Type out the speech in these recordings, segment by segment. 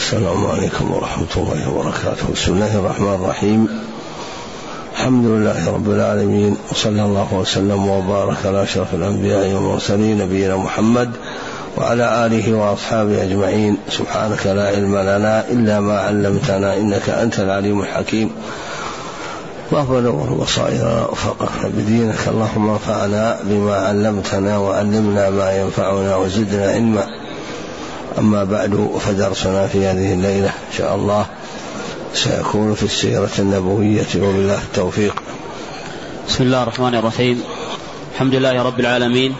السلام عليكم ورحمة الله وبركاته. بسم الله الرحمن الرحيم. الحمد لله رب العالمين، وصلى الله وسلم وبارك على أشرف الأنبياء والمرسلين نبينا محمد وعلى آله وأصحابه أجمعين. سبحانك لا علم لنا إلا ما علمتنا إنك أنت العليم الحكيم. اللهم نور بصائرنا وفقهنا بدينك، اللهم انفعنا بما علمتنا وعلمنا ما ينفعنا وزدنا علما. أما بعد، فدرسنا في هذه الليلة إن شاء الله سيكون في السيرة النبوية، وبالله التوفيق. بسم الله الرحمن الرحيم. الحمد لله رب العالمين،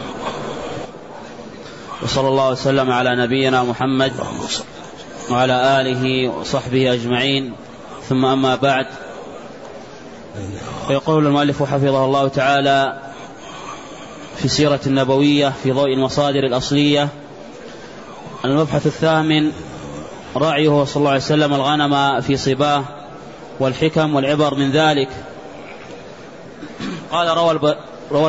وصلى الله وسلم على نبينا محمد وعلى آله وصحبه أجمعين، ثم أما بعد. فيقول المؤلف حفظه الله تعالى في السيرة النبوية في ضوء المصادر الأصلية: المبحث الثامن: رعيه صلى الله عليه وسلم الغنم في صباه، والحكم والعبر من ذلك. قال روى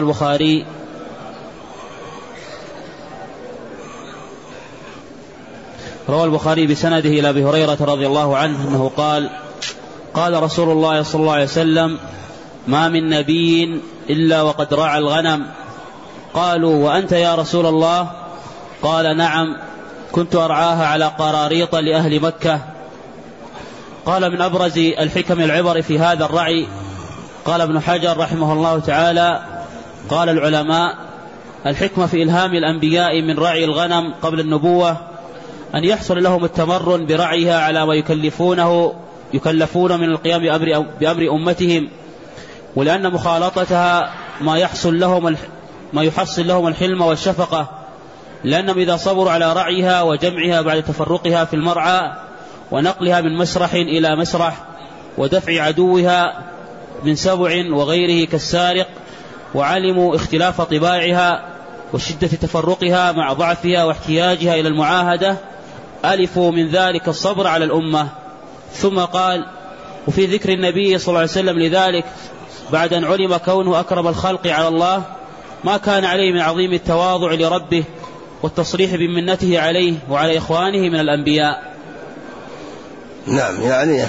البخاري بسنده إلى أبي هريرة رضي الله عنه أنه قال: قال رسول الله صلى الله عليه وسلم: ما من نبي إلا وقد رعى الغنم. قالوا: وأنت يا رسول الله؟ قال: نعم، كنت أرعاها على قراريط لأهل مكة. قال: من أبرز الحكم العبر في هذا الرعي، قال ابن حجر رحمه الله تعالى: قال العلماء: الحكمة في إلهام الأنبياء من رعي الغنم قبل النبوة أن يحصل لهم التمرن برعيها على ما يكلفون من القيام بأمر أمتهم، ولأن مخالطتها ما يحصل لهم الحلم والشفقة، لأنهم إذا صبروا على رعيها وجمعها بعد تفرقها في المرعى ونقلها من مسرح إلى مسرح ودفع عدوها من سبع وغيره كالسارق، وعلموا اختلاف طباعها وشدة تفرقها مع ضعفها واحتياجها إلى المعاهدة، ألفوا من ذلك الصبر على الأمة. ثم قال: وفي ذكر النبي صلى الله عليه وسلم لذلك بعد أن علم كونه أكرم الخلق على الله ما كان عليه من عظيم التواضع لربه والتصريح بمنته عليه وعلى إخوانه من الأنبياء. نعم، يعني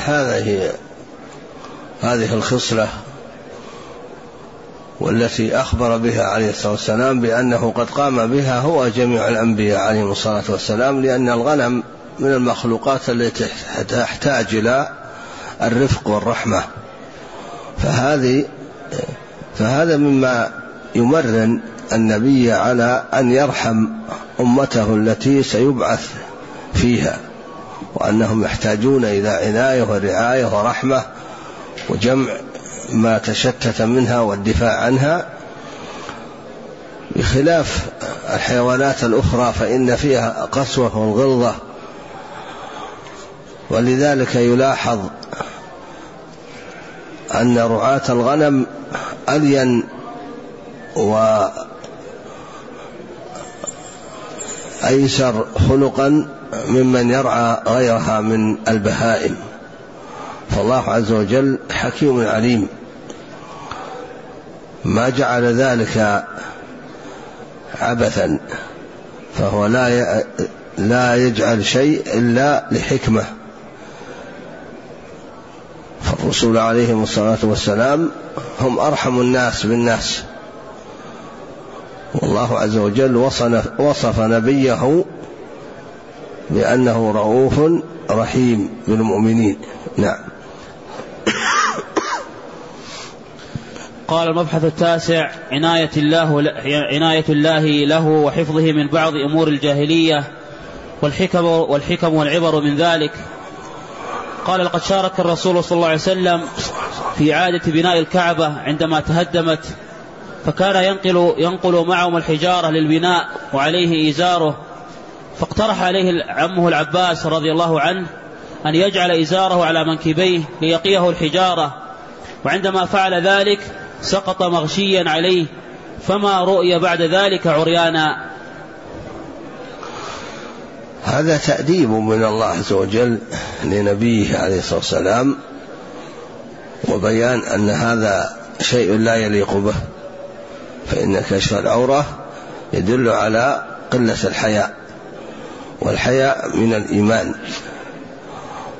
هذه الخصلة والتي أخبر بها عليه الصلاة والسلام بأنه قد قام بها هو جميع الأنبياء عليهم الصلاة والسلام، لأن الغنم من المخلوقات التي تحتاج إلى الرفق والرحمة، فهذا مما يمرن النبي على أن يرحم أمته التي سيبعث فيها، وأنهم يحتاجون إلى عناية ورعاية ورحمة وجمع ما تشتت منها والدفاع عنها، بخلاف الحيوانات الأخرى فإن فيها قسوة والغلظة. ولذلك يلاحظ أن رعاة الغنم ألين وأيسر خلقا ممن يرعى غيرها من البهائم، فالله عز وجل حكيم عليم، ما جعل ذلك عبثا، فهو لا يجعل شيء إلا لحكمة. فالرسول عليهم الصلاة والسلام هم أرحم الناس بالناس، والله عز وجل وصف نبيه بأنه رؤوف رحيم بالمؤمنين. نعم. قال المبحث التاسع: عناية الله له وحفظه من بعض أمور الجاهلية، والحكم والعبر من ذلك. قال: لقد شارك الرسول صلى الله عليه وسلم في إعادة بناء الكعبة عندما تهدمت، فكان ينقل معهم الحجارة للبناء وعليه إزاره، فاقترح عليه عمه العباس رضي الله عنه أن يجعل إزاره على منكبيه ليقيه الحجارة، وعندما فعل ذلك سقط مغشيا عليه، فما رؤي بعد ذلك عريانا. هذا تأديب من الله عز وجل لنبيه عليه الصلاة والسلام، وبيان أن هذا شيء لا يليق به، فإن كشف العورة يدل على قلة الحياء، والحياء من الإيمان،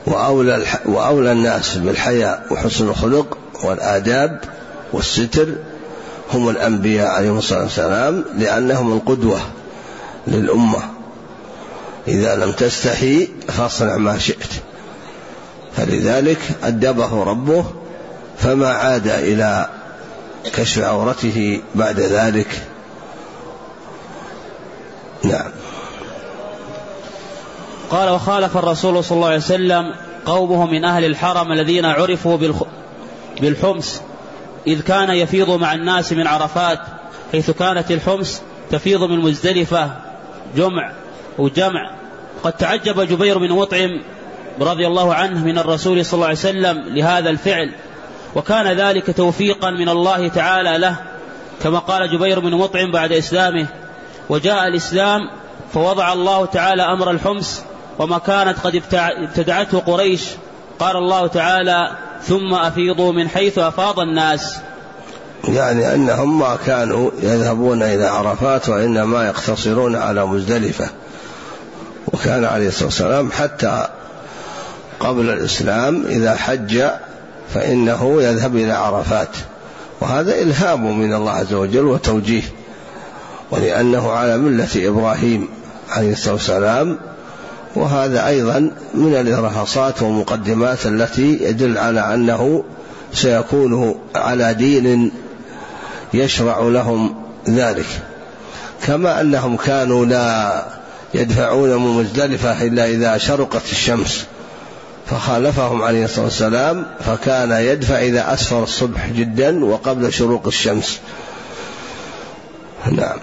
وأولى الناس بالحياء وحسن الخلق والآداب والستر هم الأنبياء عليهم الصلاة والسلام، لأنهم القدوة للأمة. إذا لم تستحي فاصنع ما شئت، فلذلك أدبه ربه فما عاد إلى كشف عورته بعد ذلك. نعم. قال: وخالف الرسول صلى الله عليه وسلم قومه من أهل الحرم الذين عرفوا بالحمص، إذ كان يفيض مع الناس من عرفات، حيث كانت الحمص تفيض من مزدلفة جمع. قد تعجب جبير بن مطعم رضي الله عنه من الرسول صلى الله عليه وسلم لهذا الفعل، وكان ذلك توفيقا من الله تعالى له، كما قال جبير بن مطعم بعد إسلامه: وجاء الإسلام فوضع الله تعالى أمر الحمص وما كانت قد ابتدعته قريش. قال الله تعالى: ثم أفيضوا من حيث أفاض الناس. يعني أنهم ما كانوا يذهبون إلى عرفات، وإنما يقتصرون على مزدلفة. وكان عليه الصلاة والسلام حتى قبل الإسلام إذا حج فإنه يذهب إلى عرفات، وهذا إلهام من الله عز وجل وتوجيه، ولأنه على ملة إبراهيم عليه الصلاة والسلام. وهذا أيضا من الإرهاصات والمقدمات التي يدل على أنه سيكون على دين يشرع لهم ذلك، كما أنهم كانوا لا يدفعون من مزدلفة إلا إذا شرقت الشمس، فخالفهم عليه الصلاة والسلام، فكان يدفع إذا أسفر الصبح جدا وقبل شروق الشمس. نعم.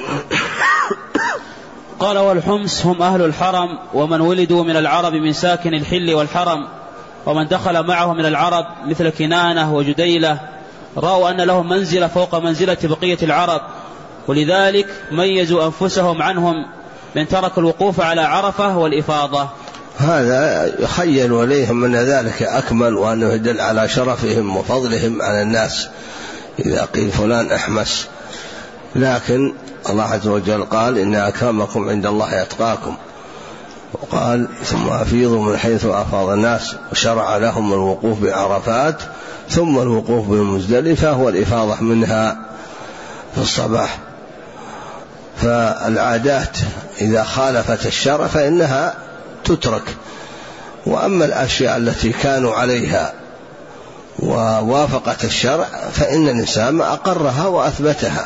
قال: والحمص هم أهل الحرم، ومن ولدوا من العرب من ساكن الحل والحرم، ومن دخل معه من العرب مثل كنانة وجديلة، رأوا أن لهم منزلة فوق منزلة بقية العرب، ولذلك ميزوا أنفسهم عنهم من ترك الوقوف على عرفة والإفاضة. هذا يخيل إليهم أن ذلك أكمل، وأنه يدل على شرفهم وفضلهم على الناس إذا قيل فلان أحمس. لكن الله عز وجل قال: إن أكرمكم عند الله أتقاكم، وقال: ثم أفيضوا من حيث أفاض الناس، وشرع لهم الوقوف بعرفات ثم الوقوف بالمزدلفة والإفاضة منها في الصباح. فالعادات إذا خالفت الشرع فإنها تترك، وأما الأشياء التي كانوا عليها ووافقت الشرع فإن الإنسان أقرها وأثبتها.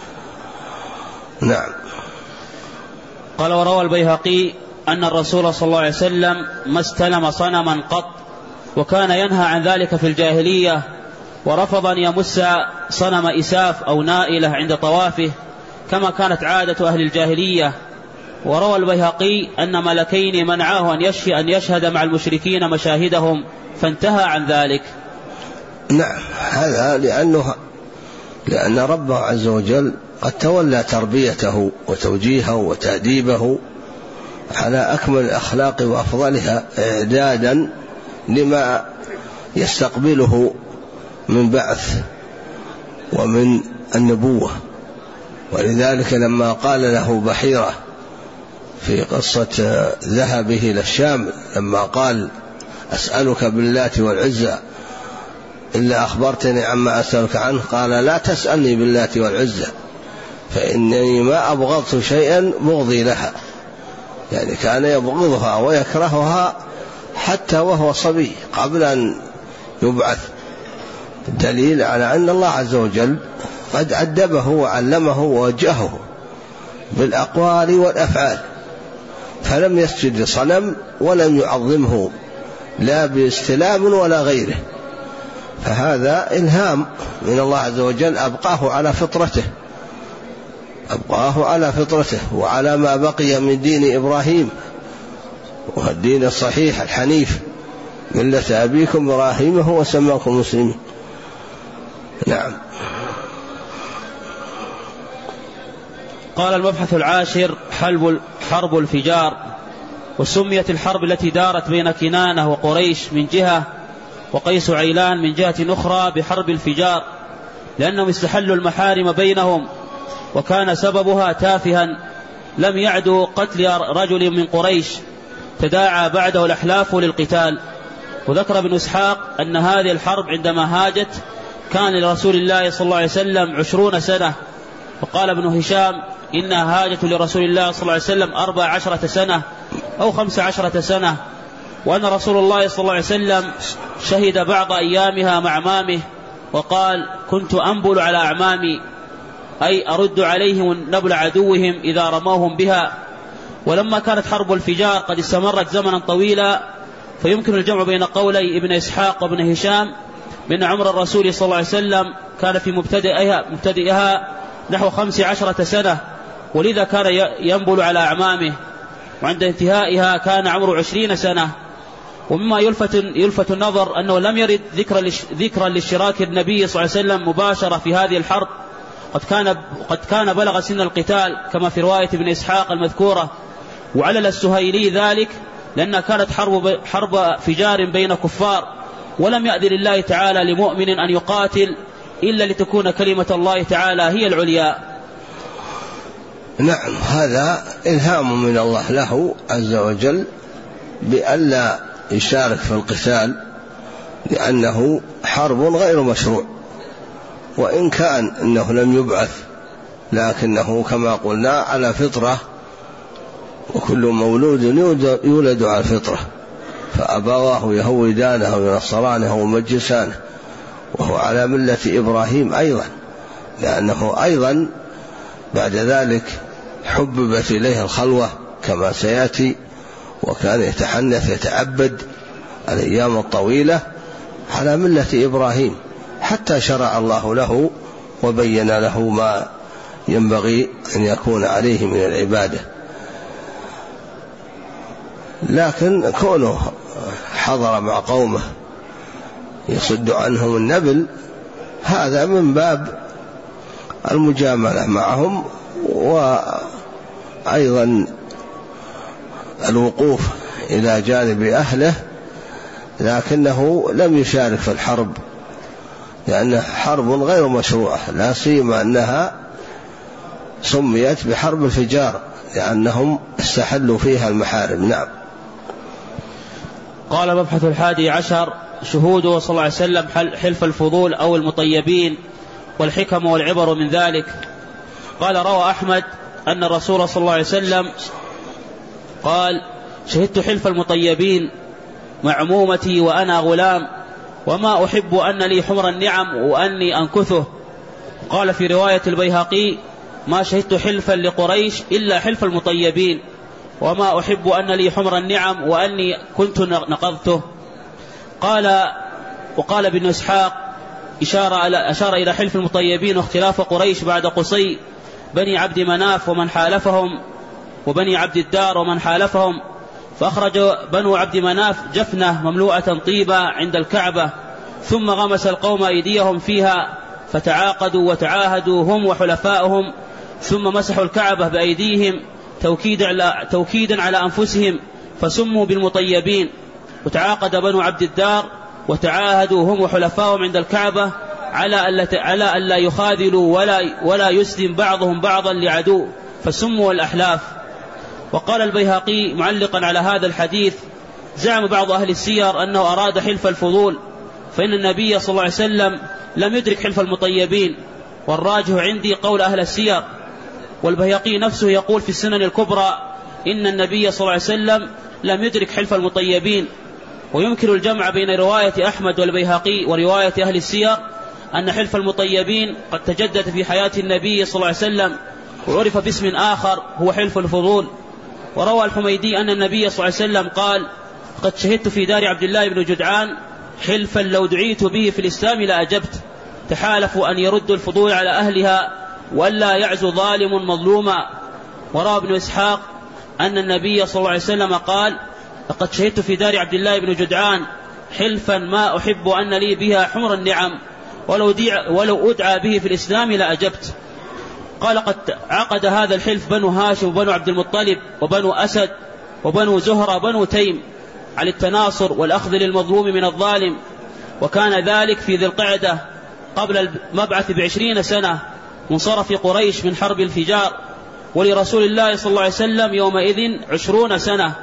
نعم. قال: وروى البيهقي أن الرسول صلى الله عليه وسلم ما استلم صنما قط، وكان ينهى عن ذلك في الجاهلية، ورفض أن يمس صنم إساف أو نائلة عند طوافه كما كانت عادة أهل الجاهلية. وروى البيهقي أن ملكين منعاه أن يشهد مع المشركين مشاهدهم، فانتهى عن ذلك. نعم. هذا لأن ربه عز وجل قد تولى تربيته وتوجيهه وتأديبه على أكمل الأخلاق وأفضلها، إعدادا لما يستقبله من بعث ومن النبوة. ولذلك لما قال له بحيرة في قصة ذهبه إلى الشام، لما قال: أسألك باللات والعزى إلا أخبرتني عما أسألك عنه، قال: لا تسألني باللات والعزى فإنني ما أبغضت شيئا بغضي لها. يعني كان يبغضها ويكرهها حتى وهو صبي قبل أن يبعث، دليل على أن الله عز وجل قد أدبه وعلمه ووجهه بالأقوال والأفعال، فلم يسجد لصنم ولم يعظمه لا باستلام ولا غيره. فهذا إلهام من الله عز وجل، أبقاه على فطرته وعلى ما بقي من دين إبراهيم، والدين الصحيح الحنيف، ملة أبيكم إبراهيم هو سماكم مسلمين. نعم. قال: المبحث العاشر: حرب الفجار. وسميت الحرب التي دارت بين كنانة وقريش من جهة وقيس عيلان من جهة أخرى بحرب الفجار، لأنهم استحلوا المحارم بينهم، وكان سببها تافها، لم يعدوا قتل رجل من قريش، تداعى بعده الأحلاف للقتال. وذكر ابن إسحاق أن هذه الحرب عندما هاجت كان لرسول الله صلى الله عليه وسلم 20 سنة. وقال ابن هشام إنها هاجت لرسول الله صلى الله عليه وسلم 14 سنة أو 15 سنة، وأن رسول الله صلى الله عليه وسلم شهد بعض أيامها مع أعمامه وقال: كنت أنبل على أعمامي، أي أرد عليهم نبل عدوهم إذا رموهم بها. ولما كانت حرب الفجار قد استمرت زمنا طويلا، فيمكن الجمع بين قولي ابن إسحاق وابن هشام بأن عمر الرسول صلى الله عليه وسلم كان في مبتدئها نحو 15 سنة، ولذا كان ينبل على أعمامه، وعند انتهائها كان عمره 20 سنة. ومما يلفت النظر أنه لم يرد ذكرا لاشتراك النبي صلى الله عليه وسلم مباشرة في هذه الحرب، قد كان بلغ سن القتال كما في رواية ابن إسحاق المذكورة. وعلل السهيلي ذلك لأنها كانت حرب فجار بين كفار، ولم يأذن الله تعالى لمؤمن أن يقاتل إلا لتكون كلمة الله تعالى هي العليا. نعم، هذا إلهام من الله له عز وجل بألا يشارك في القتال، لأنه حرب غير مشروع، وإن كان أنه لم يبعث لكنه كما قلنا على فطرة، وكل مولود يولد على الفطرة، فأبواه يهودانه وينصرانه ومجسانه، وهو على ملة إبراهيم أيضا، لأنه أيضا بعد ذلك حببت إليه الخلوة كما سيأتي، وكان يتحنث يتعبد الأيام الطويلة على ملة إبراهيم، حتى شرع الله له وبين له ما ينبغي أن يكون عليه من العبادة. لكن كونه حضر مع قومه يصد عنهم النبل، هذا من باب المجاملة معهم، وأيضا الوقوف إلى جانب أهله، لكنه لم يشارك في الحرب لأنها حرب غير مشروعة، لا سيما أنها سميت بحرب الفجار لأنهم استحلوا فيها المحارم. نعم. قال: مبحث 11 شهوده صلى الله عليه وسلم حلف الفضول أو المطيبين والحكم والعبر من ذلك. قال: روى أحمد أن الرسول صلى الله عليه وسلم قال: شهدت حلف المطيبين مع عمومتي وأنا غلام، وما أحب أن لي حمر النعم وأني أنكثه. قال في رواية البيهقي: ما شهدت حلفا لقريش إلا حلف المطيبين، وما أحب أن لي حمر النعم وأني كنت نقضته. وقال ابن إسحاق: أشار إلى حلف المطيبين واختلاف قريش بعد قصي بني عبد مناف ومن حالفهم، وبني عبد الدار ومن حالفهم، فأخرج بنو عبد مناف جفنة مملوءة طيبة عند الكعبة، ثم غمس القوم أيديهم فيها فتعاقدوا وتعاهدوا هم وحلفائهم، ثم مسحوا الكعبة بأيديهم توكيدا على أنفسهم فسموا بالمطيبين. وتعاقد بنو عبد الدار وتعاهدوا هم وحلفائهم عند الكعبة على ألا يخاذلوا ولا يسلم بعضهم بعضا لعدو، فسموا الأحلاف. وقال البيهقي معلقا على هذا الحديث: زعم بعض أهل السير أنه أراد حلف الفضول، فإن النبي صلى الله عليه وسلم لم يدرك حلف المطيبين، والراجح عندي قول أهل السير. والبيهقي نفسه يقول في السنن الكبرى إن النبي صلى الله عليه وسلم لم يدرك حلف المطيبين. ويمكن الجمع بين رواية أحمد والبيهقي ورواية أهل السير أن حلف المطيبين قد تجدد في حياة النبي صلى الله عليه وسلم، وعرف باسم آخر هو حلف الفضول. وروى الحميدي أن النبي صلى الله عليه وسلم قال: قد شهدت في دار عبد الله بن جدعان حلفا لو دعيت به في الإسلام لأجبت، تحالفوا أن يردوا الفضول على أهلها ولا يعزو ظالم مظلوما. وروى ابن إسحاق أن النبي صلى الله عليه وسلم قال: لقد شهدت في دار عبد الله بن جدعان حلفا ما أحب أن لي بها حمر النعم، ولو أدعى به في الإسلام لأجبت. قال: قد عقد هذا الحلف بنو هاشم وبنو عبد المطلب وبنو أسد وبنو زهرة وبنو تيم على التناصر والأخذ للمظلوم من الظالم، وكان ذلك في ذي القعدة قبل المبعث ب20 سنة من صرف قريش من حرب الفجار، ولرسول الله صلى الله عليه وسلم يومئذ 20 سنة.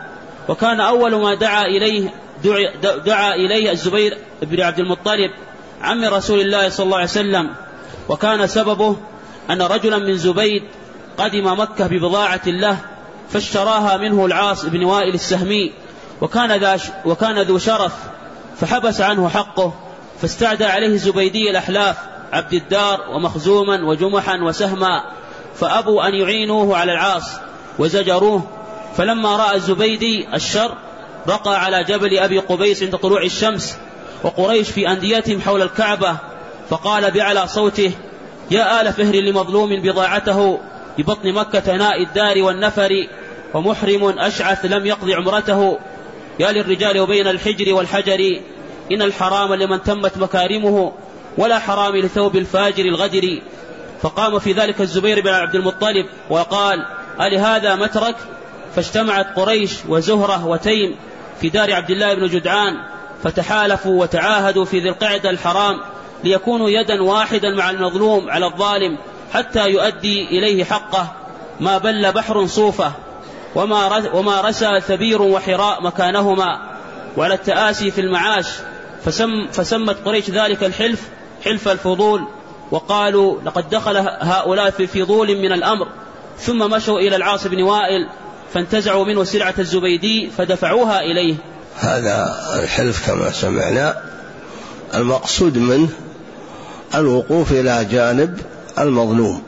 وكان أول ما دعا إليه الزبير بن عبد المطلب عم رسول الله صلى الله عليه وسلم، وكان سببه أن رجلا من زبيد قدم مكة ببضاعة له فاشتراها منه العاص بن وائل السهمي، وكان ذو شرف، فحبس عنه حقه، فاستعدى عليه الزبيدي الأحلاف عبد الدار ومخزوما وجمحا وسهما، فأبوا أن يعينوه على العاص وزجروه. فلما رأى الزبيدي الشر رقى على جبل أبي قبيس عند طلوع الشمس، وقريش في أنديتهم حول الكعبة، فقال بأعلى صوته: يا آل فهر لمظلوم بضاعته ببطن مكة ناء الدار والنفر، ومحرم أشعث لم يقضي عمرته، يا للرجال وبين الحجر والحجر، إن الحرام لمن تمت مكارمه، ولا حرام لثوب الفاجر الغدر. فقام في ذلك الزبير بن عبد المطلب وقال: ألهذا مترك؟ فاجتمعت قريش وزهرة وتيم في دار عبد الله بن جدعان، فتحالفوا وتعاهدوا في ذي القعدة الحرام ليكونوا يدا واحدا مع المظلوم على الظالم حتى يؤدي إليه حقه. ما بل بحر صوفة وما رسى ثبير وحراء مكانهما، وعلى التآسي في المعاش. فسمت قريش ذلك الحلف حلف الفضول، وقالوا: لقد دخل هؤلاء في فضول من الأمر. ثم مشوا إلى العاص بن وائل فانتزعوا منه سلعة الزبيدي فدفعوها إليه. هذا الحلف كما سمعنا المقصود منه الوقوف إلى جانب المظلوم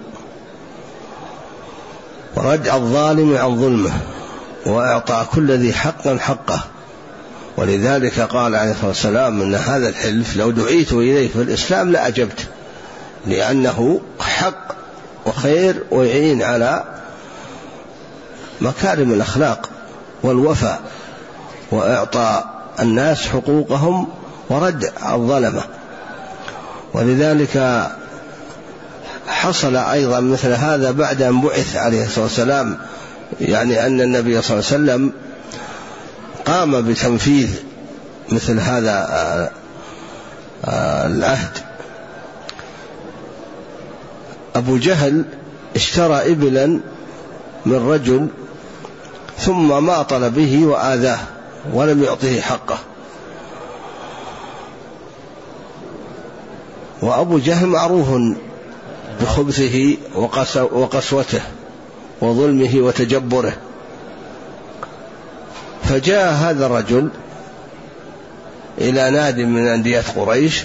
وردع الظالم عن ظلمه وإعطاء كل ذي حق حقه. ولذلك قال عليه الصلاة والسلام إن هذا الحلف لو دعيت إليه في الإسلام لأجبت، لأنه حق وخير ويعين على مكارم الأخلاق والوفاء وإعطاء الناس حقوقهم وردع الظلمة. ولذلك حصل أيضا مثل هذا بعد أن بعث عليه الصلاة والسلام، يعني أن النبي صلى الله عليه وسلم قام بتنفيذ مثل هذا العهد. أبو جهل اشترى إبلا من رجل ثم ماطل به وآذاه ولم يعطه حقه، وأبو جهل معروف بخبثه وقسوته وظلمه وتجبره. فجاء هذا الرجل إلى ناد من أندية قريش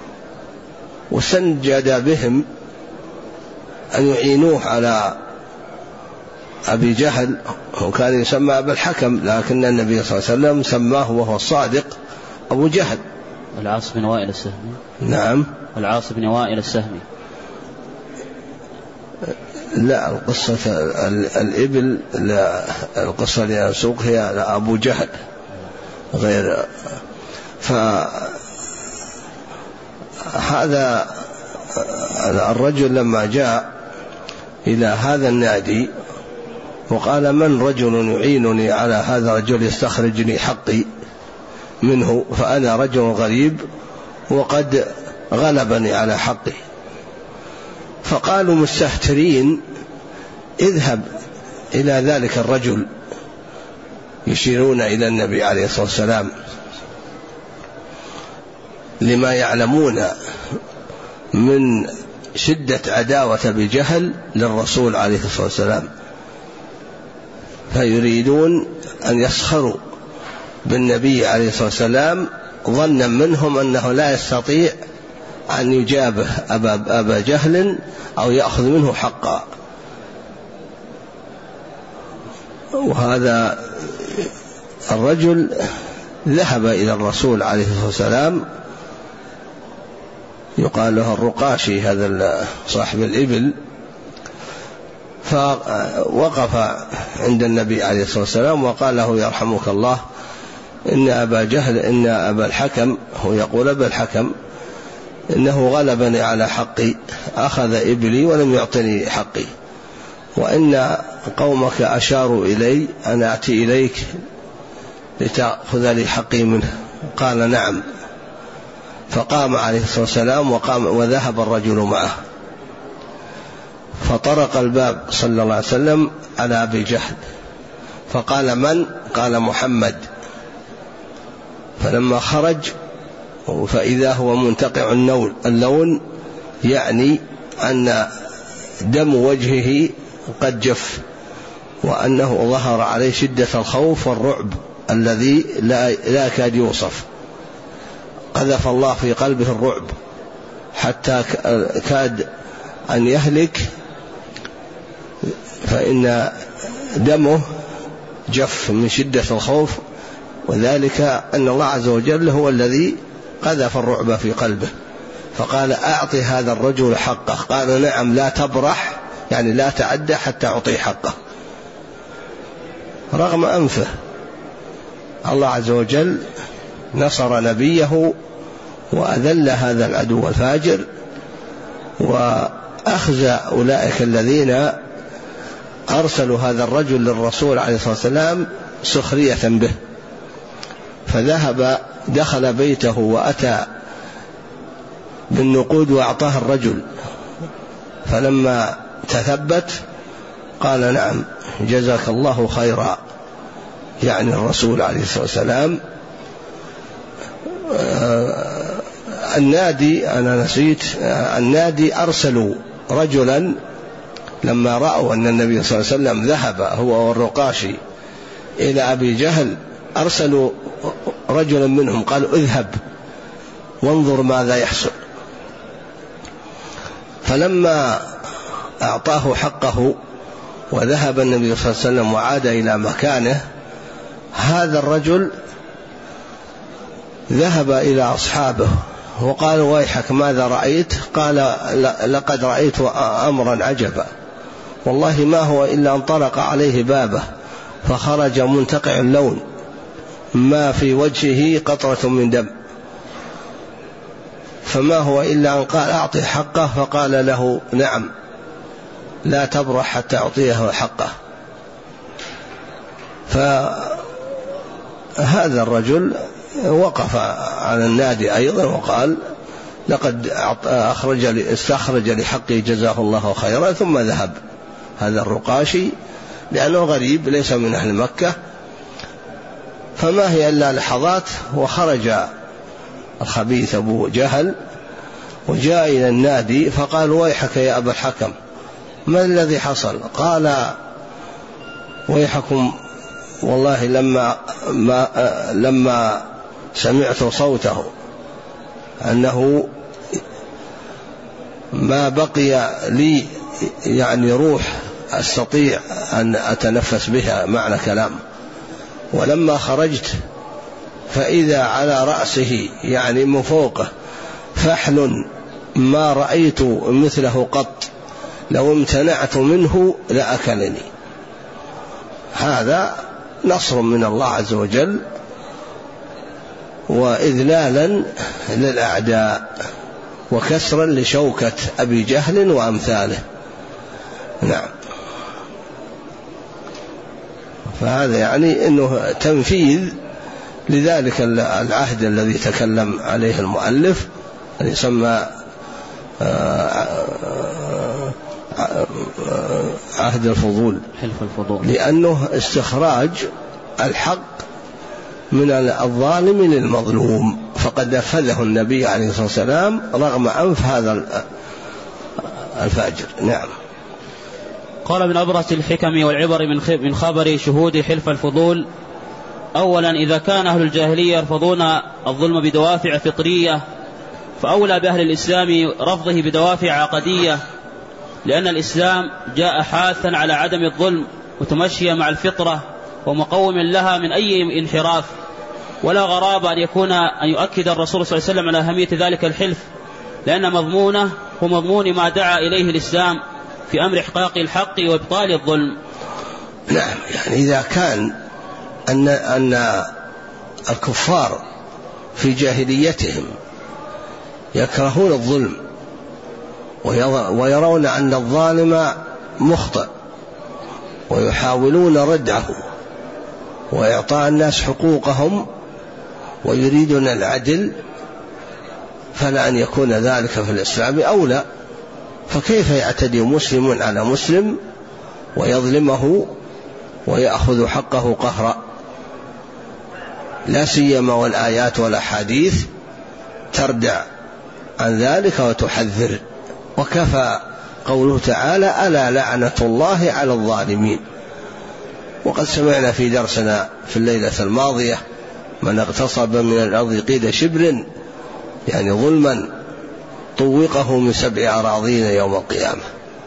وسنجد بهم أن يعينوه على أبي جهل، وكان يسمى أبا الحكم، لكن النبي صلى الله عليه وسلم سماه وهو الصادق أبو جهل. العاص بن وائل السهمي. نعم، العاص بن وائل السهمي. لا، القصة الإبل، لا، القصة اللي أسوق هي أبو جهل غير. فهذا الرجل لما جاء إلى هذا النادي وقال: من رجل يعينني على هذا الرجل يستخرجني حقي منه، فأنا رجل غريب وقد غلبني على حقي. فقالوا مستهترين: اذهب إلى ذلك الرجل، يشيرون إلى النبي عليه الصلاة والسلام لما يعلمون من شدة عداوة بجهل للرسول عليه الصلاة والسلام، فيريدون أن يسخروا بالنبي عليه الصلاة والسلام ظنا منهم أنه لا يستطيع أن يجابه أبا جهل أو يأخذ منه حقا. وهذا الرجل ذهب إلى الرسول عليه الصلاة والسلام، يقال له الرقاشي، هذا صاحب الإبل، فوقف عند النبي عليه الصلاة والسلام وقال له: يرحمك الله، إن أبا جهل، إن أبا الحكم، هو يقول أبا الحكم، إنه غلبني على حقي، أخذ إبلي ولم يعطني حقي، وإن قومك أشاروا إلي أن أتي إليك لتأخذ لي حقي منه. قال: نعم. فقام عليه الصلاة والسلام وذهب الرجل معه، فطرق الباب صلى الله عليه وسلم على أبي جهل فقال: من؟ قال محمد، فلما خرج فإذا هو منتقع اللون، يعني أن دم وجهه قد جف، وأنه ظهر عليه شدة الخوف والرعب الذي لا كاد يوصف. قذف الله في قلبه الرعب حتى كاد أن يهلك، فإن دمه جف من شدة الخوف، وذلك أن الله عز وجل هو الذي قذف الرعب في قلبه. فقال: أعطي هذا الرجل حقه. قال: نعم، لا تبرح، يعني لا تعدى حتى أعطيه حقه. رغم أنفه الله عز وجل نصر نبيه وأذل هذا العدو الفاجر، وأخزى أولئك الذين أرسلوا هذا الرجل للرسول عليه الصلاة والسلام سخرية به. فذهب دخل بيته وأتى بالنقود وأعطاه الرجل، فلما تثبت قال: نعم، جزاك الله خيرا، يعني الرسول عليه الصلاة والسلام. النادي أرسلوا رجلا لما رأوا أن النبي صلى الله عليه وسلم ذهب هو والرقاشي إلى أبي جهل، أرسلوا رجلا منهم قالوا: اذهب وانظر ماذا يحصل. فلما أعطاه حقه وذهب النبي صلى الله عليه وسلم وعاد إلى مكانه، هذا الرجل ذهب إلى أصحابه وقال: ويحك، ماذا رأيت؟ قال: لقد رأيت أمرا عجبا، والله ما هو إلا أن طرق عليه بابه فخرج منتقع اللون، ما في وجهه قطرة من دم، فما هو إلا أن قال: أعطي حقه، فقال له: نعم، لا تبرح حتى أعطيه حقه. فهذا الرجل وقف على النادي أيضا وقال: لقد استخرج لحقي، جزاه الله خيرا. ثم ذهب هذا الرقاشي لأنه غريب ليس من أهل مكة، فما هي إلا لحظات وخرج الخبيث أبو جهل وجاء إلى النادي فقال: ويحك يا أبا الحكم، ما الذي حصل؟ قال: ويحكم، والله لما سمعت صوته أنه ما بقي لي يعني روح أستطيع أن أتنفس بها، معنى كلام، ولما خرجت فإذا على رأسه يعني من فوقه فحل ما رأيت مثله قط، لو امتنعت منه لأكلني. هذا نصر من الله عز وجل وإذلالا للأعداء وكسرا لشوكة أبي جهل وأمثاله. نعم. فهذا يعني أنه تنفيذ لذلك العهد الذي تكلم عليه المؤلف، الذي يسمى عهد الفضول، لأنه استخراج الحق من الظالم للمظلوم، فقد نفذه النبي عليه الصلاة والسلام رغم أنف هذا الفاجر. نعم. قال: من أبرز الحكم والعبر من خبر شهود حلف الفضول: أولا، إذا كان أهل الجاهلية يرفضون الظلم بدوافع فطرية، فأولى بأهل الإسلام رفضه بدوافع عقدية، لأن الإسلام جاء حاثا على عدم الظلم متمشيا مع الفطرة ومقوما لها من أي انحراف. ولا غرابة أن يؤكد الرسول صلى الله عليه وسلم على أهمية ذلك الحلف، لأن مضمونه هو مضمون ما دعا إليه الإسلام في أمر إحقاق الحق وإبطال الظلم. نعم. يعني إذا كان أن الكفار في جاهليتهم يكرهون الظلم ويرون أن الظالم مخطئ ويحاولون ردعه وإعطاء الناس حقوقهم ويريدون العدل، فلا أن يكون ذلك في الإسلام أولى. فكيف يعتدي مسلم على مسلم ويظلمه ويأخذ حقه قهرا؟ لا سيما والآيات والأحاديث تردع عن ذلك وتحذر. وكفى قوله تعالى: ألا لعنة الله على الظالمين. وقد سمعنا في درسنا في الليلة الماضية: من اغتصب من الأرض قيد شبر، يعني ظلما، طوقه من 7 أراضين يوم القيامة.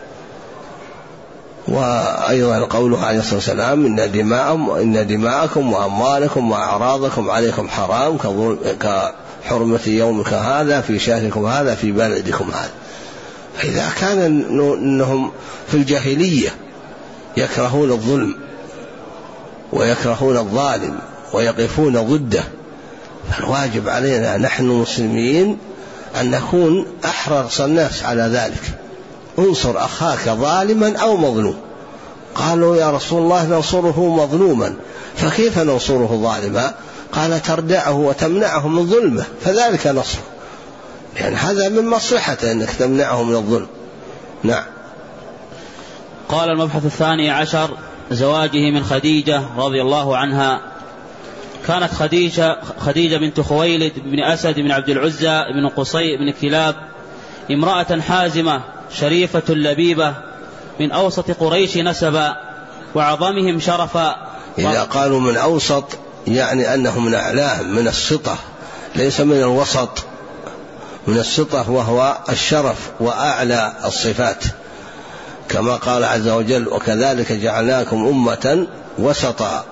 وأيضا قوله عليه الصلاة والسلام: إن دماءكم وأموالكم وأعراضكم عليكم حرام كحرمة يومك هذا في شهركم هذا في بلدكم هذا. فإذا كان أنهم في الجاهلية يكرهون الظلم ويكرهون الظالم ويقفون ضده، فالواجب علينا نحن المسلمين أن نكون أحرص الناس على ذلك. انصر أخاك ظالما أو مظلوم. قالوا: يا رسول الله ننصره مظلوما، فكيف ننصره ظالما؟ قال: تردعه وتمنعه من ظلمه، فذلك نصره، يعني هذا من مصلحته أنك تمنعه من الظلم. نعم. قال: المبحث 12 زواجه من خديجة رضي الله عنها. كانت خديجة بنت خويلد بن أسد بن عبد العزى بن قصي بن كلاب امرأة حازمة شريفة لبيبة من أوسط قريش نسبا وعظمهم شرفا. إذا قالوا من أوسط يعني أنه من أعلاهم، من السطة، ليس من الوسط. من السطة وهو الشرف وأعلى الصفات، كما قال عز وجل: وكذلك جعلناكم أمة وسطا،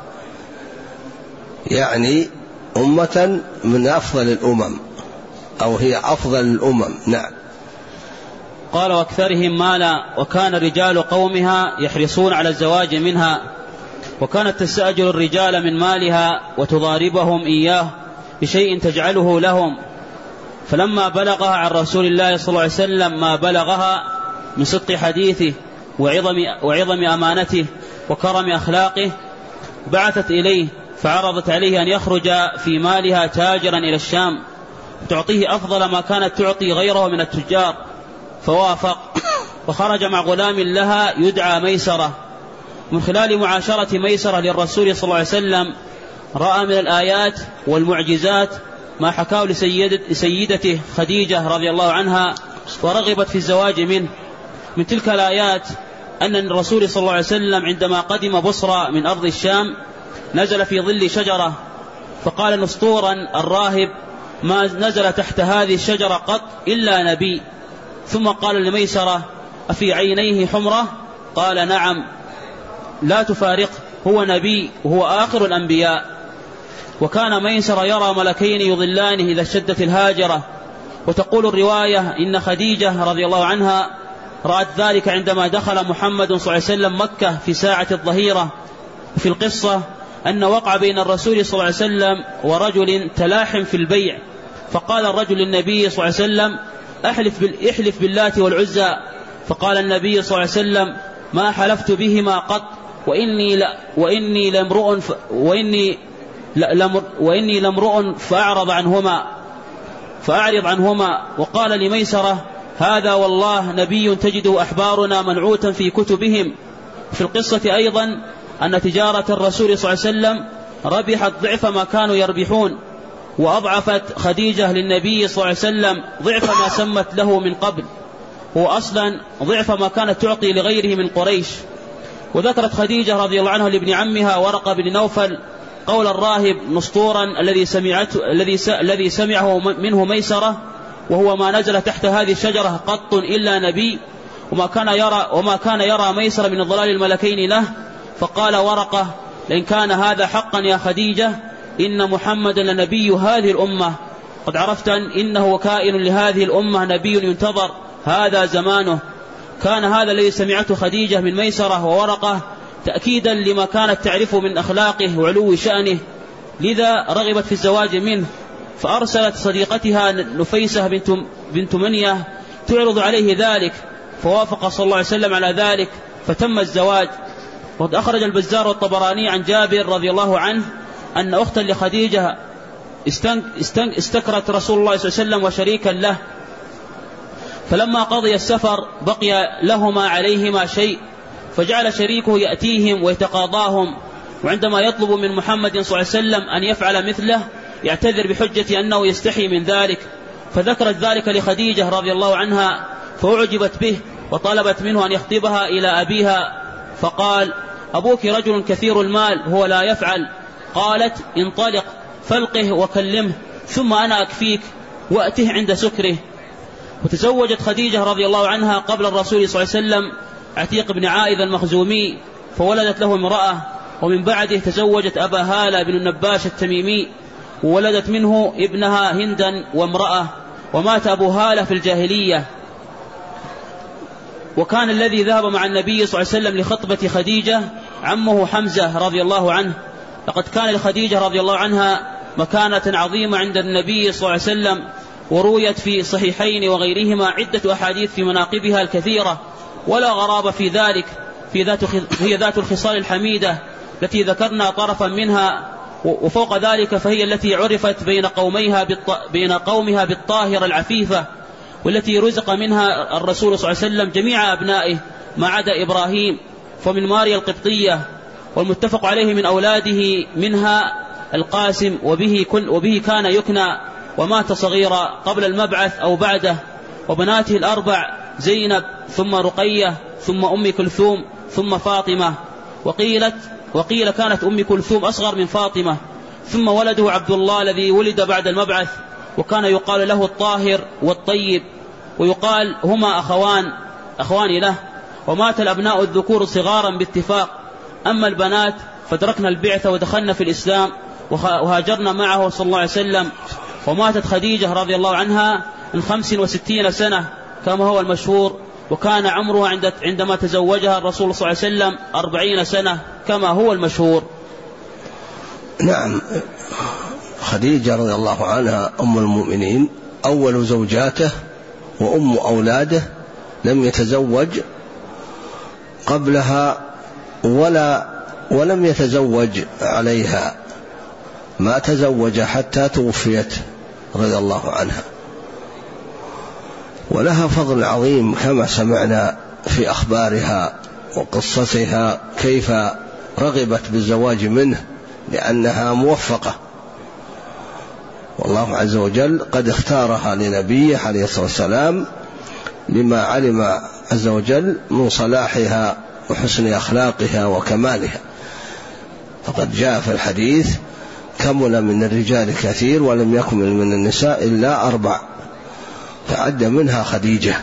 يعني أمة من أفضل الأمم، أو هي أفضل الأمم. نعم. قال: واكثرهم مالا، وكان رجال قومها يحرصون على الزواج منها، وكانت تستأجر الرجال من مالها وتضاربهم إياه بشيء تجعله لهم. فلما بلغها عن رسول الله صلى الله عليه وسلم ما بلغها من صدق حديثه وعظم أمانته وكرم أخلاقه، بعثت إليه فعرضت عليه أن يخرج في مالها تاجرا إلى الشام تعطيه أفضل ما كانت تعطي غيره من التجار، فوافق، وخرج مع غلام لها يدعى ميسرة. من خلال معاشرة ميسرة للرسول صلى الله عليه وسلم رأى من الآيات والمعجزات ما حكاه لسيدته خديجة رضي الله عنها، ورغبت في الزواج منه. من تلك الآيات أن الرسول صلى الله عليه وسلم عندما قدم بصرى من أرض الشام نزل في ظل شجرة، فقال نسطورا الراهب: ما نزل تحت هذه الشجرة قط إلا نبي. ثم قال لميسرة: أفي عينيه حمرة؟ قال: نعم. لا تفارق، هو نبي وهو آخر الأنبياء. وكان ميسرة يرى ملكين يظلانه إذا اشتدت الهاجرة. وتقول الرواية إن خديجة رضي الله عنها رأت ذلك عندما دخل محمد صلى الله عليه وسلم مكة في ساعة الظهيرة. في القصة أن وقع بين الرسول صلى الله عليه وسلم ورجل تلاحم في البيع، فقال الرجل للنبي صلى الله عليه وسلم: احلف باللات والعزى. فقال النبي صلى الله عليه وسلم: ما حلفت بهما قط، وإني لامرؤ فأعرض عنهما. وقال لميسرة: هذا والله نبي تجده أحبارنا منعوتا في كتبهم. في القصة أيضا أن تجارة الرسول صلى الله عليه وسلم ربحت ضعف ما كانوا يربحون، وأضعفت خديجة للنبي صلى الله عليه وسلم ضعف ما سمت له من قبل، هو أصلا ضعف ما كانت تعطي لغيره من قريش. وذكرت خديجة رضي الله عنها لابن عمها ورقة بن نوفل قول الراهب نسطورا الذي سمعه منه ميسرة، وهو: ما نزل تحت هذه الشجرة قط إلا نبي. وما كان يرى ميسرة من الضلال الملكين له. فقال ورقة: لئن كان هذا حقا يا خديجة إن محمدا لنبي هذه الأمة، قد عرفت إنه كائن لهذه الأمة نبي ينتظر، هذا زمانه. كان هذا الذي سمعته خديجة من ميسرة وورقة تأكيدا لما كانت تعرفه من أخلاقه وعلو شأنه، لذا رغبت في الزواج منه. فأرسلت صديقتها نفيسة بنت منية تعرض عليه ذلك، فوافق صلى الله عليه وسلم على ذلك، فتم الزواج. وقد أخرج البزار والطبراني عن جابر رضي الله عنه أن أختا لخديجة استكرت رسول الله صلى الله عليه وسلم وشريكا له، فلما قضي السفر بقي لهما عليهما شيء، فجعل شريكه يأتيهم ويتقاضاهم، وعندما يطلب من محمد صلى الله عليه وسلم أن يفعل مثله يعتذر بحجة أنه يستحي من ذلك. فذكرت ذلك لخديجة رضي الله عنها فأعجبت به وطلبت منه أن يخطبها إلى أبيها، فقال: أبوك رجل كثير المال هو لا يفعل. قالت: انطلق فالقه وكلمه ثم أنا أكفيك وأته عند سكره. وتزوجت خديجة رضي الله عنها قبل الرسول صلى الله عليه وسلم عتيق بن عائذ المخزومي فولدت له امرأة، ومن بعده تزوجت أبا هالة بن النباش التميمي وولدت منه ابنها هندا وامرأة، ومات أبو هالة في الجاهلية. وكان الذي ذهب مع النبي صلى الله عليه وسلم لخطبة خديجة عمه حمزة رضي الله عنه. لقد كان لخديجة رضي الله عنها مكانة عظيمة عند النبي صلى الله عليه وسلم، ورويت في صحيحين وغيرهما عدة أحاديث في مناقبها الكثيرة، ولا غرابة في ذلك. هي ذات الخصال الحميدة التي ذكرنا طرفا منها، وفوق ذلك فهي التي عرفت بين قومها بالطاهرة العفيفة، والتي رزق منها الرسول صلى الله عليه وسلم جميع أبنائه ما عدا إبراهيم، فمن ماريا القبطية، والمتفق عليه من أولاده منها القاسم، وبه كان يكنى، ومات صغيرا قبل المبعث أو بعده. وبناته الأربع زينب ثم رقية ثم أم كلثوم ثم فاطمة، وقيل كانت أم كلثوم أصغر من فاطمة، ثم ولده عبد الله الذي ولد بعد المبعث، وكان يقال له الطاهر والطيب، ويقال هما أخوان له. ومات الأبناء الذكور صغارا باتفاق، أما البنات فادركنا البعثة ودخلنا في الإسلام وهاجرنا معه صلى الله عليه وسلم. وماتت خديجة رضي الله عنها من 65 سنة كما هو المشهور، وكان عمرها عندما تزوجها الرسول صلى الله عليه وسلم 40 سنة كما هو المشهور. نعم، خديجة رضي الله عنها أم المؤمنين، أول زوجاته وأم أولاده، لم يتزوج قبلها ولم يتزوج عليها، ما تزوج حتى توفيت رضي الله عنها. ولها فضل عظيم كما سمعنا في أخبارها وقصتها كيف رغبت بالزواج منه لأنها موفقة، والله عز وجل قد اختارها لنبيه عليه الصلاة والسلام لما علم عز وجل من صلاحها وحسن أخلاقها وكمالها. فقد جاء في الحديث: كمل من الرجال كثير ولم يكمل من النساء إلا 4، فعد منها خديجة.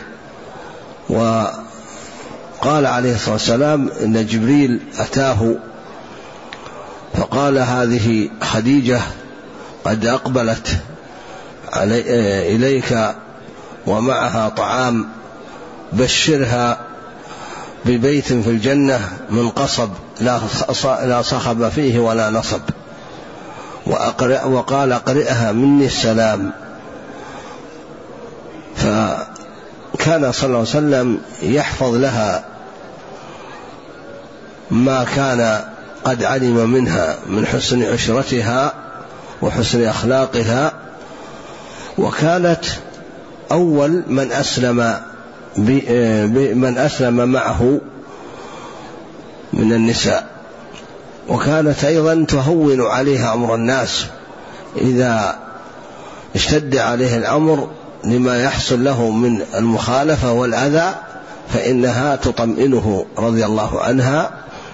وقال عليه الصلاة والسلام إن جبريل أتاه فقال: هذه خديجة قد أقبلت إليك ومعها طعام، بشرها ببيت في الجنة من قصب لا صخب فيه ولا نصب، وقال: أقرئها مني السلام. فكان صلى الله عليه وسلم يحفظ لها ما كان قد علم منها من حسن عشرتها وحسن أخلاقها، وكانت أول من أسلم معه من النساء، وكانت أيضا تهون عليها أمر الناس إذا اشتد عليه الأمر لما يحصل له من المخالفة والأذى، فإنها تطمئنه رضي الله عنها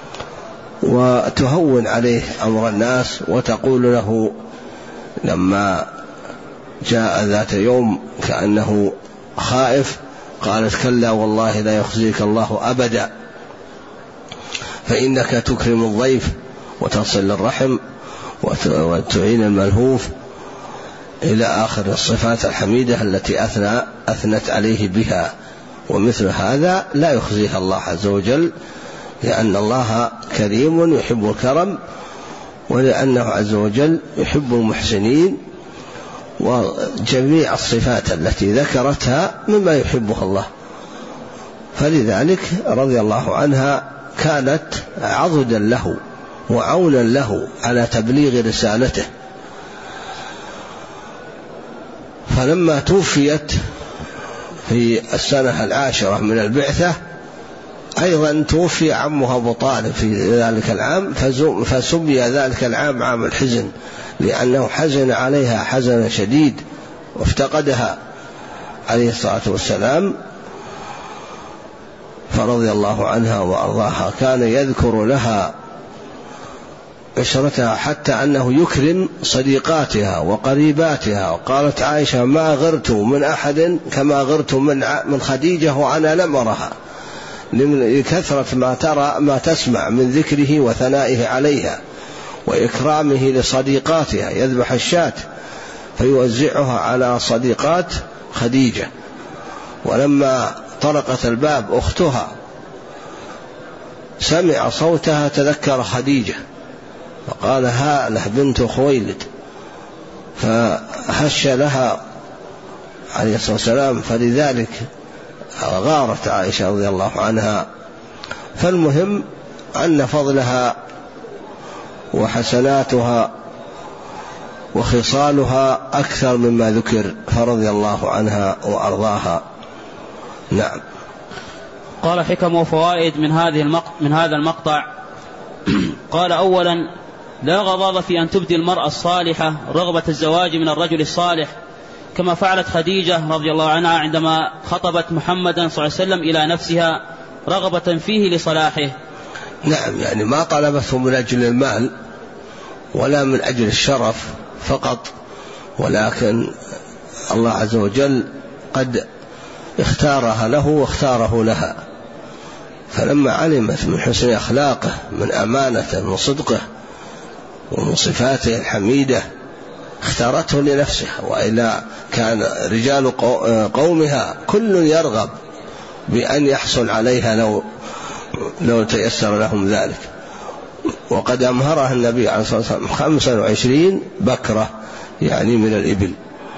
وتهون عليه أمر الناس، وتقول له لما جاء ذات يوم كأنه خائف قالت: كلا والله لا يخزيك الله أبدا، فإنك تكرم الضيف وتصل الرحم وتعين الملهوف، إلى آخر الصفات الحميدة التي أثنت عليه بها. ومثل هذا لا يخزيها الله عز وجل، لأن الله كريم يحب الكرم، ولأنه عز وجل يحب المحسنين، وجميع الصفات التي ذكرتها مما يحبها الله. فلذلك رضي الله عنها كانت عضدا له وعونا له على تبليغ رسالته. فلما توفيت في السنة 10 من البعثة أيضا توفي عمها أبو طالب في ذلك العام، فسمي ذلك العام عام الحزن، لأنه حزن عليها حزن شديد وافتقدها عليه الصلاة والسلام، فرضي الله عنها وأرضاها. كان يذكر لها عشرتها حتى أنه يكرم صديقاتها وقريباتها. وقالت عائشة: ما غرت من أحد كما غرت من خديجة وأنا لم أرها، لكثرة ما تسمع من ذكره وثنائه عليها وإكرامه لصديقاتها. يذبح الشاة فيوزعها على صديقات خديجة. ولما طرقت الباب أختها سمع صوتها تذكر خديجة فقال: هاله بنت خويلد، فهش لها عليه الصلاة والسلام، فلذلك غارت عائشة رضي الله عنها. فالمهم أن فضلها وحسناتها وخصالها أكثر مما ذكر، فرضي الله عنها وأرضاها. نعم. قال: حكم وفوائد من هذا المقطع. قال: أولا، لا غضاض في أن تبدي المرأة الصالحة رغبة الزواج من الرجل الصالح، كما فعلت خديجة رضي الله عنها عندما خطبت محمدا صلى الله عليه وسلم إلى نفسها رغبة فيه لصلاحه. نعم، يعني ما طلبته من أجل المال ولا من أجل الشرف فقط، ولكن الله عز وجل قد اختارها له واختاره لها، فلما علمت من حسن أخلاقه، من أمانته، من صدقه، ومن صفاته الحميدة، اختارته لنفسها. وإلا كان رجال قومها كل يرغب بأن يحصل عليها لو تيسر لهم ذلك. وقد أمهرها النبي عليه الصلاة والسلام 25 بكرة، يعني من الإبل.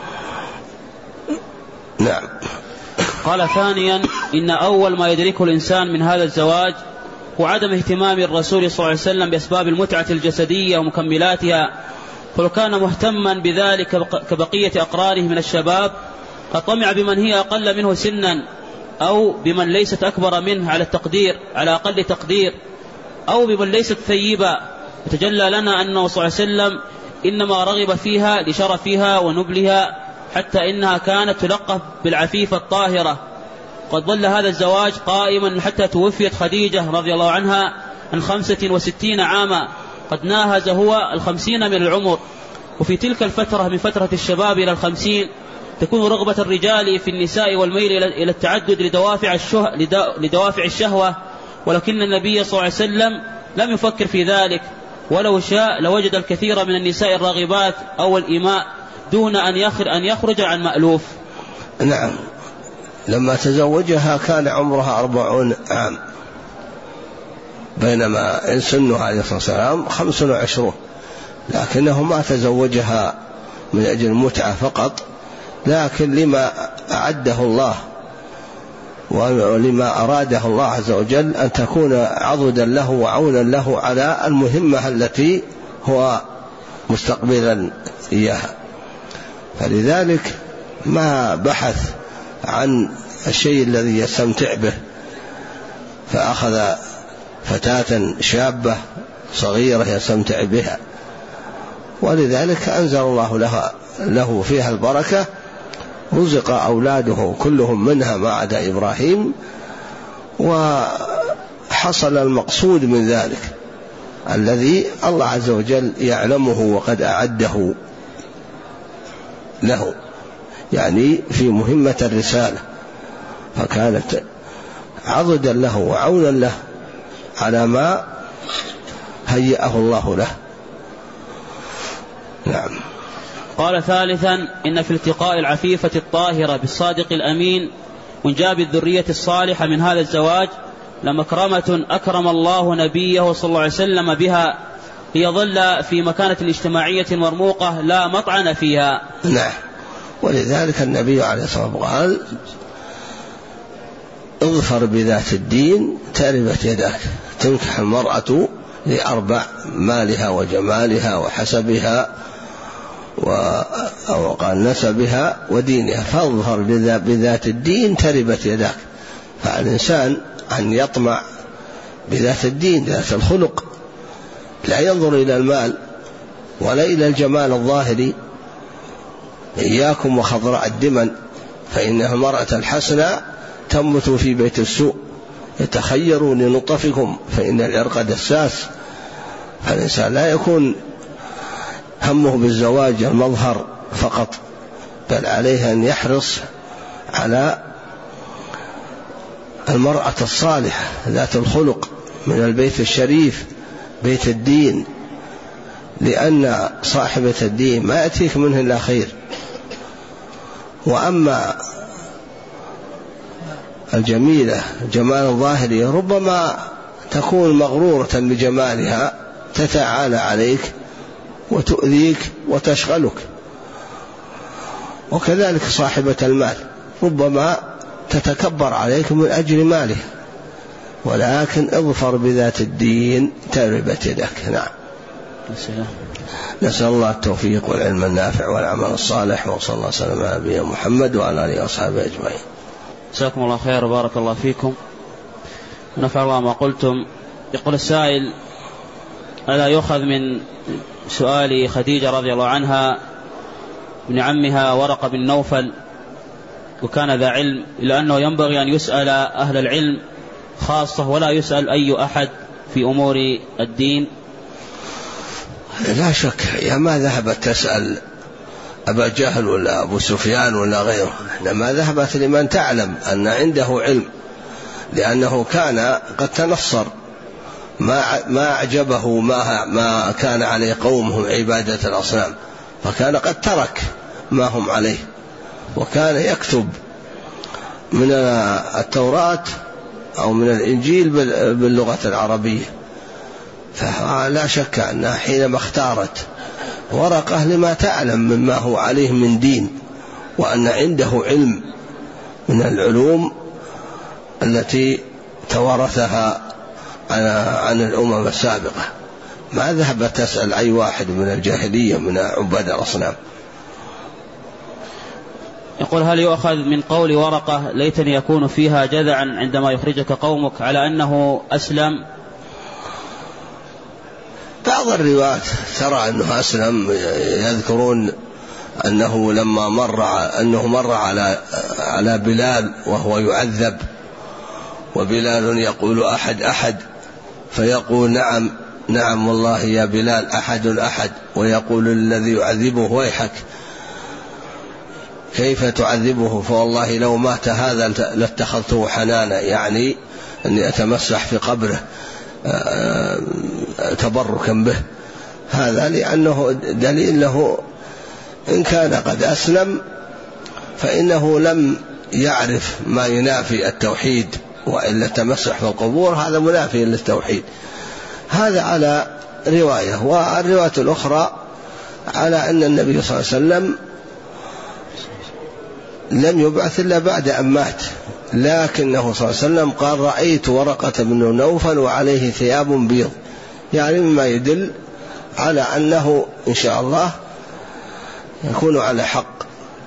نعم. قال: ثانيا، إن أول ما يدركه الإنسان من هذا الزواج هو عدم اهتمام الرسول صلى الله عليه وسلم بأسباب المتعة الجسدية ومكملاتها، فلو كان مهتما بذلك كبقية أقرانه من الشباب فطمع بمن هي أقل منه سنا، أو بمن ليست أكبر منه على أقل تقدير، أو بمن ليست ثيبة. وتجلى لنا أنه صلى الله عليه وسلم إنما رغب فيها لشرفها ونبلها، حتى إنها كانت تلقب بالعفيفة الطاهرة. قد ظل هذا الزواج قائما حتى توفيت خديجة رضي الله عنها عن 65 عاما، قد ناهز هو 50 من العمر. وفي تلك الفترة من فترة الشباب إلى 50 تكون رغبة الرجال في النساء والميل إلى التعدد لدوافع الشهوة، ولكن النبي صلى الله عليه وسلم لم يفكر في ذلك، ولو شاء لوجد الكثير من النساء الراغبات أو الإماء دون أن يخرج عن مألوف. نعم. لما تزوجها كان عمرها 40 عام، بينما سنها عليه الصلاة والسلام 25، لكنه ما تزوجها من أجل المتعة فقط، لكن لما أعده الله ولما أراده الله عز وجل أن تكون عضدا له وعونا له على المهمة التي هو مستقبلا إياها. فلذلك ما بحث عن الشيء الذي يستمتع به، فأخذ فتاة شابة صغيرة يستمتع بها، ولذلك أنزل الله له فيها البركة. رزق أولاده كلهم منها ما عدا إبراهيم، وحصل المقصود من ذلك الذي الله عز وجل يعلمه وقد أعده له، يعني في مهمة الرسالة، فكانت عضدا له وعونا له على ما هيأه الله له. نعم. قال: ثالثا، إن في التقاء العفيفة الطاهرة بالصادق الأمين وإنجاب الذرية الصالحة من هذا الزواج لمكرمة أكرم الله نبيه صلى الله عليه وسلم بها، ليظل في مكانة اجتماعية مرموقة لا مطعن فيها. نعم. ولذلك النبي عليه الصلاة والسلام قال: اظفر بذات الدين تربت يداك. تنكح المرأة لأربع: مالها وجمالها وحسبها وقال نسبها ودينها، فاظفر بذات الدين تربت يداك. فالإنسان أن يطمع بذات الدين، ذات الخلق، لا ينظر إلى المال ولا إلى الجمال الظاهري. إياكم وخضراء الدمن فإنها المرأة الحسنى تنبت في بيت السوء، يتخيروا لنطفكم فإن العرق دساس. فالإنسان لا يكون همه بالزواج المظهر فقط، بل عليه أن يحرص على المرأة الصالحة ذات الخلق من البيت الشريف بيت الدين، لأن صاحبة الدين ما يأتيك منه إلا خير. وأما الجميلة جمال الظاهري ربما تكون مغرورة بجمالها تتعالى عليك وتؤذيك وتشغلك، وكذلك صاحبة المال ربما تتكبر عليك من أجل ماله، ولكن اظفر بذات الدين تربت يدك. نعم. نسأل الله التوفيق والعلم النافع والعمل الصالح، وصلى الله وسلم على نبينا محمد وعلى آله وأصحابه أجمعين. جزاكم الله خير وبارك الله فيكم ونفع الله ما قلتم. يقول السائل: ألا يؤخذ من سؤال خديجة رضي الله عنها ابن عمها ورقة بن نوفل وكان ذا علم، إلا أنه ينبغي أن يسأل أهل العلم خاصة ولا يسأل أي أحد في أمور الدين؟ لا شك، يا ما ذهبت تسأل أبا جهل ولا أبو سفيان ولا غيره، إنما ذهبت لمن تعلم أن عنده علم، لأنه كان قد تنصر ما أعجبه ما كان عليه قومهم عبادة الأصنام، فكان قد ترك ما هم عليه، وكان يكتب من التوراة أو من الإنجيل باللغة العربية. فلا شك أنها حينما اختارت ورقة لما تعلم مما هو عليه من دين، وأن عنده علم من العلوم التي توارثها عن الأمم السابقة، ما ذهبت تسأل أي واحد من الجاهلية من عباد الأصنام. يقول: هل يؤخذ من قول ورقة ليتني يكون فيها جذعا عندما يخرجك قومك على أنه أسلم؟ بعض الروايات ترى أنه أسلم، يذكرون أنه لما مر على بلال وهو يعذب، وبلال يقول أحد أحد، فيقول نعم نعم والله يا بلال أحد أحد، ويقول الذي يعذبه ويحك كيف تعذبه، فوالله لو مات هذا لاتخذته حنانا، يعني أني أتمسح في قبره تبركا به. هذا لأنه دليل له إن كان قد أسلم فإنه لم يعرف ما ينافي التوحيد، وإلا التمسح في القبور هذا منافي للتوحيد. هذا على رواية، والرواية الأخرى على أن النبي صلى الله عليه وسلم لم يبعث إلا بعد أن مات، لكنه صلى الله عليه وسلم قال رأيت ورقة بن نوفل وعليه ثياب بيض، يعني مما يدل على أنه إن شاء الله يكون على حق.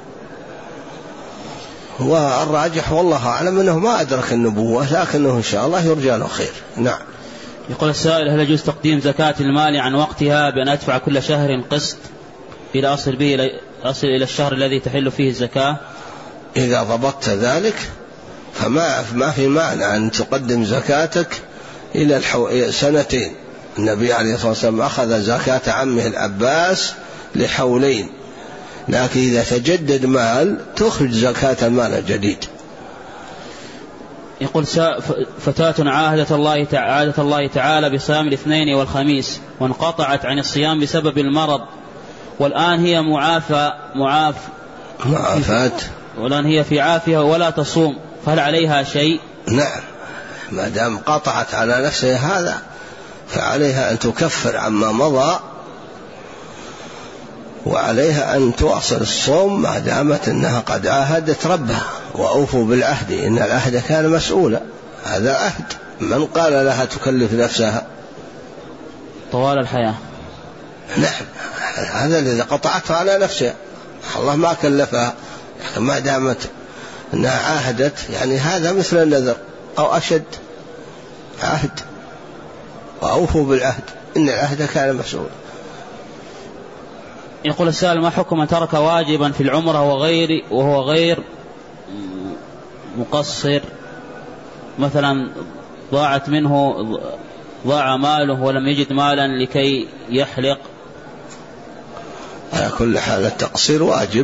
والراجح والله أعلم أنه ما أدرك النبوة، لكنه إن شاء الله يرجى له خير. نعم. يقول السائل: هل يجوز تقديم زكاة المال عن وقتها بأن أدفع كل شهر قسط إلى أصل إلى الشهر الذي تحل فيه الزكاة؟ إذا ضبطت ذلك فما في معنى أن تقدم زكاتك إلى سنتين. النبي عليه الصلاة والسلام أخذ زكاة عمه العباس لحولين، لكن إذا تجدد مال تخرج زكاة المال الجديد. يقول: فتاة عاهدت الله تعالى بصيام الاثنين والخميس وانقطعت عن الصيام بسبب المرض، والآن هي معافاة والآن هي في عافية ولا تصوم، فهل عليها شيء؟ نعم، ما دام قطعت على نفسها هذا فعليها أن تكفر عما مضى، وعليها أن تواصل الصوم ما دامت أنها قد عاهدت ربها، وأوفوا بالعهد إن العهد كان مسؤولا. هذا عهد، من قال لها تكلف نفسها طوال الحياة؟ نعم، هذا الذي قطعته على نفسها، الله ما كلفها، ما دامت أنها عاهدت، يعني هذا مثل النذر أو أشد، عهد، وأوفوا بالعهد إن العهد كان مسؤولا. يقول السائل: ما حكم من ترك واجبا في العمرة وهو غير مقصر، مثلا ضاع ماله ولم يجد مالا لكي يحلق؟ على كل حال التقصير واجب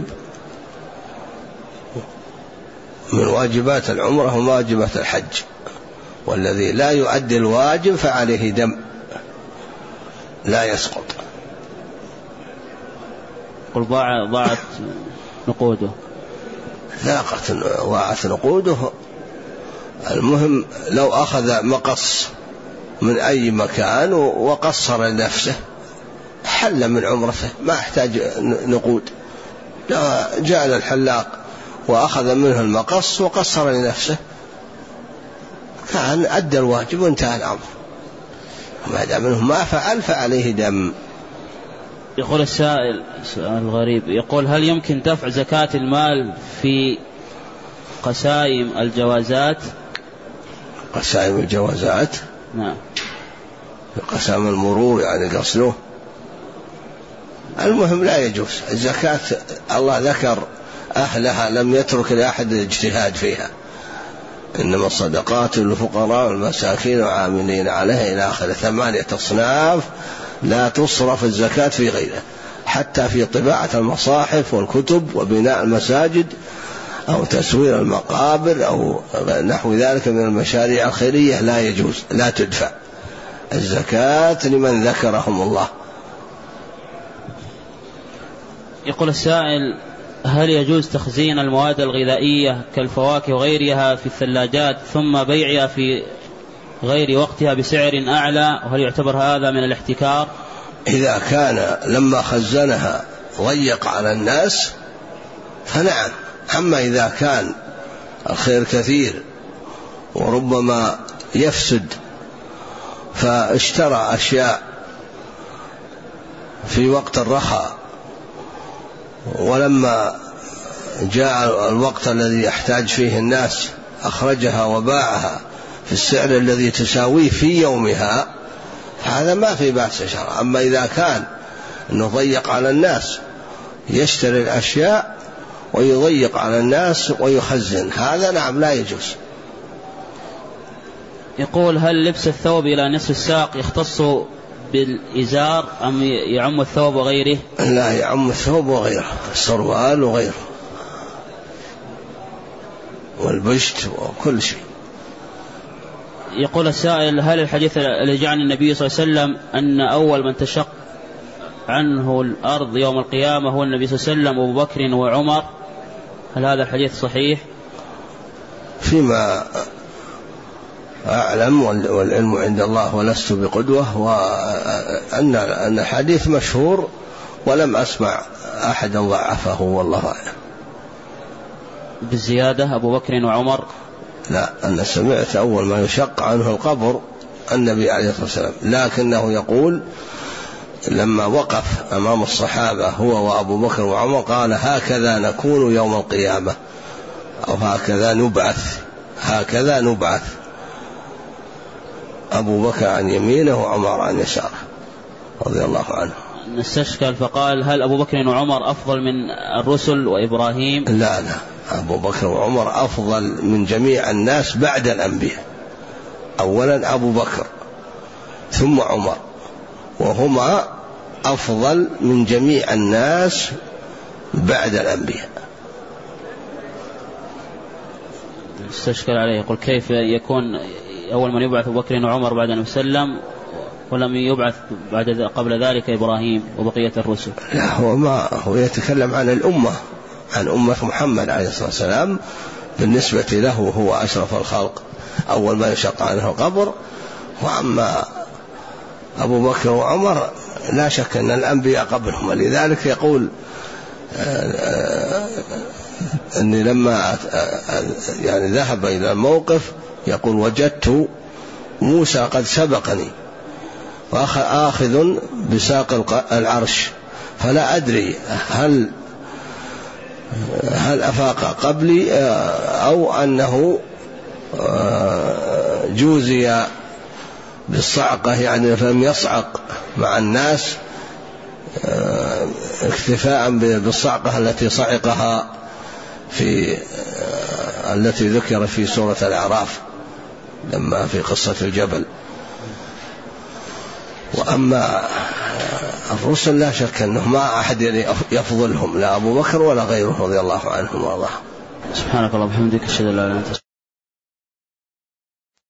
من واجبات العمرة وواجبات الحج، والذي لا يؤدي الواجب فعليه دم لا يسقط. قل ضاعت نقوده، ضاعت نقوده. المهم لو أخذ مقص من أي مكان وقصر لنفسه حل من عمرته، ما احتاج نقود. لو جاء للحلاق وأخذ منه المقص وقصر لنفسه كان أدى الواجب وانتهى الأمر، ما دام منه ما فعل فعليه دم. يقول السائل سؤال غريب، يقول: هل يمكن دفع زكاة المال في قسائم الجوازات؟ قسائم الجوازات؟ نعم، في قسائم المرور يعني قصده. المهم لا يجوز الزكاة، الله ذكر أهلها، لم يترك لأحد الاجتهاد فيها، إنما الصدقات للفقراء والمساكين وعاملين عليها إلى آخر 8 أصناف لا تصرف الزكاة في غيره، حتى في طباعة المصاحف والكتب وبناء المساجد أو تسوير المقابر أو نحو ذلك من المشاريع الخيرية لا يجوز، لا تدفع الزكاة لمن ذكرهم الله. يقول السائل: هل يجوز تخزين المواد الغذائية كالفواكه وغيرها في الثلاجات ثم بيعها في غير وقتها بسعر أعلى، وهل يعتبر هذا من الاحتكار؟ إذا كان لما خزنها ضيق على الناس فنعم، أما إذا كان الخير كثير وربما يفسد فاشترى أشياء في وقت الرخاء ولما جاء الوقت الذي يحتاج فيه الناس أخرجها وباعها في السعر الذي تساويه في يومها، هذا ما في بأس شرعا. أما إذا كان أنه ضيق على الناس يشتري الأشياء ويضيق على الناس ويخزن، هذا نعم لا يجوز. يقول: هل لبس الثوب إلى نصف الساق يختص بالإزار أم يعم الثوب وغيره؟ لا، يعم الثوب وغيره، السروال وغيره والبشت وكل شيء. يقول السائل: هل الحديث الذي جاء عن النبي صلى الله عليه وسلم أن أول من تشق عنه الأرض يوم القيامة هو النبي صلى الله عليه وسلم وأبو بكر وعمر، هل هذا الحديث صحيح؟ فيما أعلم والعلم عند الله ولست بقدوة، وأن الحديث مشهور ولم أسمع أحدا ضعفه والله أعلم. بالزيادة أبو بكر وعمر؟ لا، أنا سمعت أول ما يشق عنه القبر النبي عليه الصلاة والسلام، لكنه يقول لما وقف أمام الصحابة هو وأبو بكر وعمر قال: هكذا نكون يوم القيامة، أو هكذا نبعث، أبو بكر عن يمينه وعمر عن يساره رضي الله عنه. نستشكل فقال: هل أبو بكر وعمر أفضل من الرسل وإبراهيم؟ لا، أبو بكر وعمر أفضل من جميع الناس بعد الأنبياء، أولا أبو بكر ثم عمر، وهما أفضل من جميع الناس بعد الأنبياء. استشكل عليه، يقول: كيف يكون أول من يبعث أبو بكر وعمر بعد النبي صلى الله عليه وسلم ولم يبعث قبل ذلك إبراهيم وبقية الرسل؟ لا، هو يتكلم عن الأمة، عن أمة محمد عليه الصلاة والسلام، بالنسبة له هو أشرف الخلق، أول ما يشق عنه القبر. وأما أبو بكر وعمر لا شك أن الأنبياء قبلهم، ولذلك يقول أني لما يعني ذهب إلى الموقف يقول: وجدت موسى قد سبقني وآخذ بساق العرش، فلا أدري هل هل أفاق قبلي أو أنه جوزي بالصعقة يعني فلم يصعق مع الناس اكتفاء بالصعقة التي صعقها التي ذكر في سورة الأعراف لما في قصة الجبل. وأما الرسل لا شك أنه ما أحد يفضلهم لا أبو بكر ولا غيره رضي الله عنهم وارضاهم. سبحانك اللهم وبحمدك أشهد أن لا إله إلا أنت